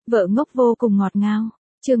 Vợ ngốc vô cùng ngọt ngào. Chương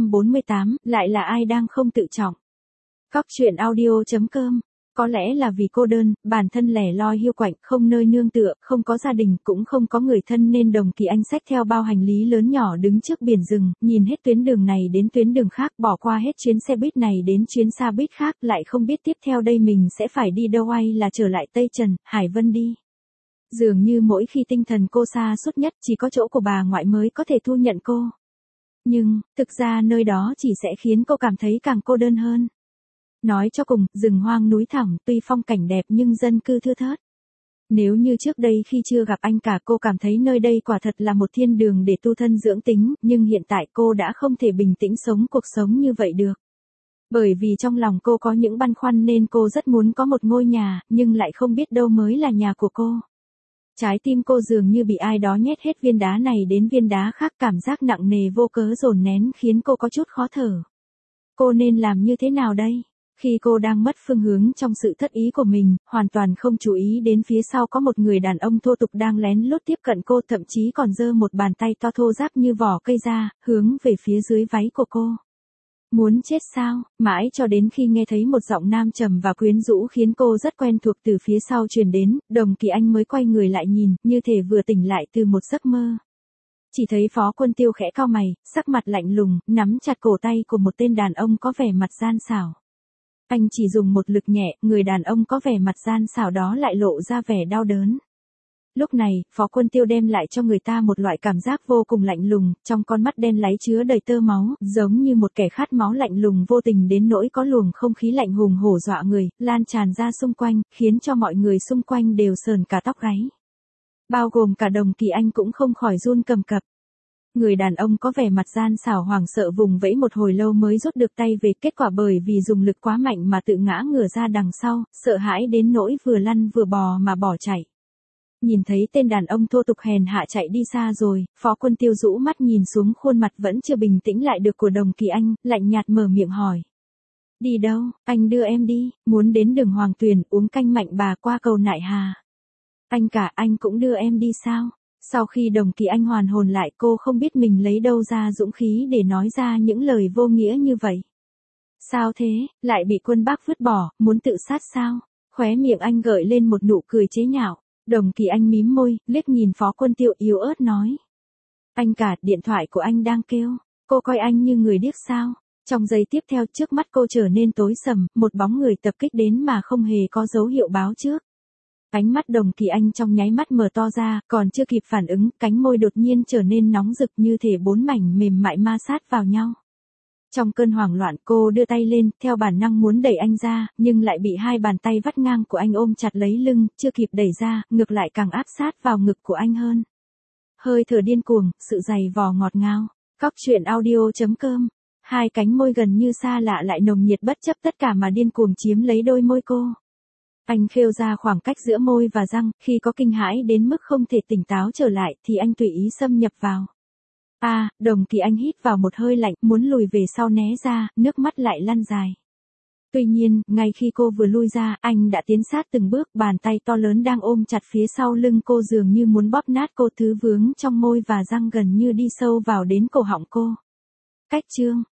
448, lại là ai đang không tự trọng. Cóc truyện audio.com. Có lẽ là vì cô đơn, bản thân lẻ loi hiu quạnh, không nơi nương tựa, không có gia đình, cũng không có người thân nên Đồng Kỳ Anh xách theo bao hành lý lớn nhỏ đứng trước biển rừng, nhìn hết tuyến đường này đến tuyến đường khác, bỏ qua hết chuyến xe buýt này đến chuyến xa buýt khác, lại không biết tiếp theo đây mình sẽ phải đi đâu, hay là trở lại Tây Trần, Hải Vân đi. Dường như mỗi khi tinh thần cô sa sút nhất, chỉ có chỗ của bà ngoại mới có thể thu nhận cô. Nhưng, thực ra nơi đó chỉ sẽ khiến cô cảm thấy càng cô đơn hơn. Nói cho cùng, rừng hoang núi thẳm, tuy phong cảnh đẹp nhưng dân cư thưa thớt. Nếu như trước đây khi chưa gặp anh cả cô cảm thấy nơi đây quả thật là một thiên đường để tu thân dưỡng tính, nhưng hiện tại cô đã không thể bình tĩnh sống cuộc sống như vậy được. Bởi vì trong lòng cô có những băn khoăn nên cô rất muốn có một ngôi nhà, nhưng lại không biết đâu mới là nhà của cô. Trái tim cô dường như bị ai đó nhét hết viên đá này đến viên đá khác, cảm giác nặng nề vô cớ dồn nén khiến cô có chút khó thở. Cô nên làm như thế nào đây? Khi cô đang mất phương hướng trong sự thất ý của mình, hoàn toàn không chú ý đến phía sau có một người đàn ông thô tục đang lén lút tiếp cận cô, thậm chí còn giơ một bàn tay to thô ráp như vỏ cây ra, hướng về phía dưới váy của cô. Muốn chết sao? Mãi cho đến khi nghe thấy một giọng nam trầm và quyến rũ khiến cô rất quen thuộc từ phía sau truyền đến, Đồng Kỳ Anh mới quay người lại nhìn, như thể vừa tỉnh lại từ một giấc mơ. Chỉ thấy Phó Quân Tiêu khẽ cau mày, sắc mặt lạnh lùng, nắm chặt cổ tay của một tên đàn ông có vẻ mặt gian xảo. Anh chỉ dùng một lực nhẹ, người đàn ông có vẻ mặt gian xảo đó lại lộ ra vẻ đau đớn. Lúc này, Phó Quân Tiêu đem lại cho người ta một loại cảm giác vô cùng lạnh lùng, trong con mắt đen láy chứa đầy tơ máu, giống như một kẻ khát máu lạnh lùng vô tình đến nỗi có luồng không khí lạnh hùng hổ dọa người, lan tràn ra xung quanh, khiến cho mọi người xung quanh đều sờn cả tóc gáy. Bao gồm cả Đồng Kỳ Anh cũng không khỏi run cầm cập. Người đàn ông có vẻ mặt gian xảo hoảng sợ vùng vẫy một hồi lâu mới rút được tay về, kết quả bởi vì dùng lực quá mạnh mà tự ngã ngửa ra đằng sau, sợ hãi đến nỗi vừa lăn vừa bò mà bỏ chạy. Nhìn thấy tên đàn ông thô tục hèn hạ chạy đi xa rồi, Phó Quân Tiêu rũ mắt nhìn xuống khuôn mặt vẫn chưa bình tĩnh lại được của Đồng Kỳ Anh, lạnh nhạt mở miệng hỏi. Đi đâu? Anh đưa em đi, muốn đến đường Hoàng Tuyền uống canh Mạnh Bà qua cầu Nại Hà. Anh cả, anh cũng đưa em đi sao? Sau khi Đồng Kỳ Anh hoàn hồn lại, cô không biết mình lấy đâu ra dũng khí để nói ra những lời vô nghĩa như vậy. Sao thế, lại bị quân Bắc vứt bỏ, muốn tự sát sao? Khóe miệng anh gợi lên một nụ cười chế nhạo. Đồng Kỳ Anh mím môi, liếc nhìn Phó Quân Tiêu yếu ớt nói. Anh cả, điện thoại của anh đang kêu. Cô coi anh như người điếc sao? Trong giây tiếp theo trước mắt cô trở nên tối sầm, một bóng người tập kích đến mà không hề có dấu hiệu báo trước. Ánh mắt Đồng Kỳ Anh trong nháy mắt mở to ra, còn chưa kịp phản ứng, cánh môi đột nhiên trở nên nóng rực như thể bốn mảnh mềm mại ma sát vào nhau. Trong cơn hoảng loạn cô đưa tay lên, theo bản năng muốn đẩy anh ra, nhưng lại bị hai bàn tay vắt ngang của anh ôm chặt lấy lưng, chưa kịp đẩy ra, ngược lại càng áp sát vào ngực của anh hơn. Hơi thở điên cuồng, sự dày vò ngọt ngào. Cóc truyện audio.com. Hai cánh môi gần như xa lạ lại nồng nhiệt bất chấp tất cả mà điên cuồng chiếm lấy đôi môi cô. Anh khêu ra khoảng cách giữa môi và răng, khi có kinh hãi đến mức không thể tỉnh táo trở lại thì anh tùy ý xâm nhập vào. Đồng Kỳ Anh hít vào một hơi lạnh, muốn lùi về sau né ra, nước mắt lại lăn dài. Tuy nhiên, ngay khi cô vừa lui ra, anh đã tiến sát từng bước, bàn tay to lớn đang ôm chặt phía sau lưng cô dường như muốn bóp nát cô, thứ vướng trong môi và răng gần như đi sâu vào đến cổ họng cô. Cách chương